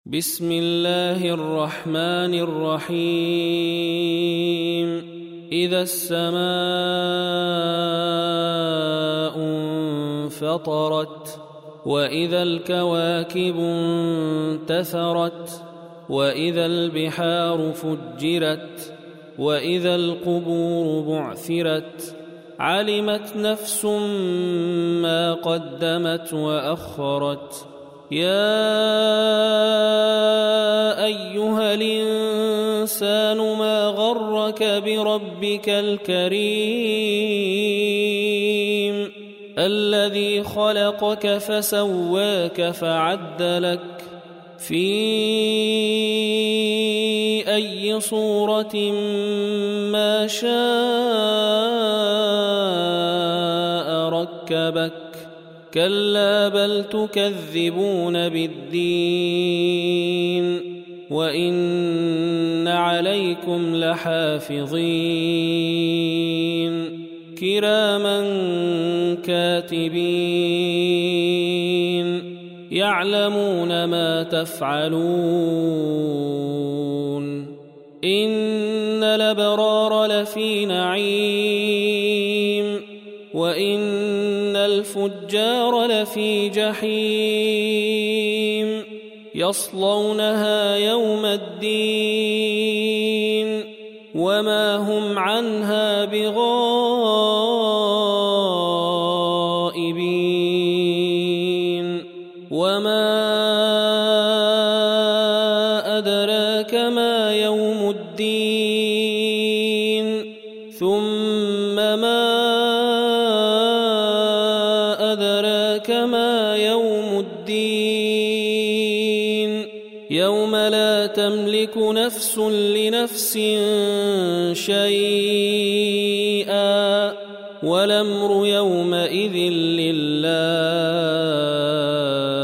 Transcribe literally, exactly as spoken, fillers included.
بسم الله الرحمن الرحيم إذا السماء انفطرت وإذا الكواكب انتثرت وإذا البحار فجرت وإذا القبور بعثرت علمت نفس ما قدمت وأخرت يا أيها الإنسان ما غرك بربك الكريم الذي خلقك فسواك فعدلك في أي صورة ما شاء ركبك كلا بل تكذبون بالدين وإن عليكم لحافظين كراما كاتبين يعلمون ما تفعلون إن الأبرار لفي نعيم وإن الفجار لفي جحيم يصلونها يوم الدين وما هم عنها بغائبين وما أدراك ما يوم الدين ثم ما كما يوم الدين يوم لا تملك نفس لنفس شيئا والأمر يومئذ لله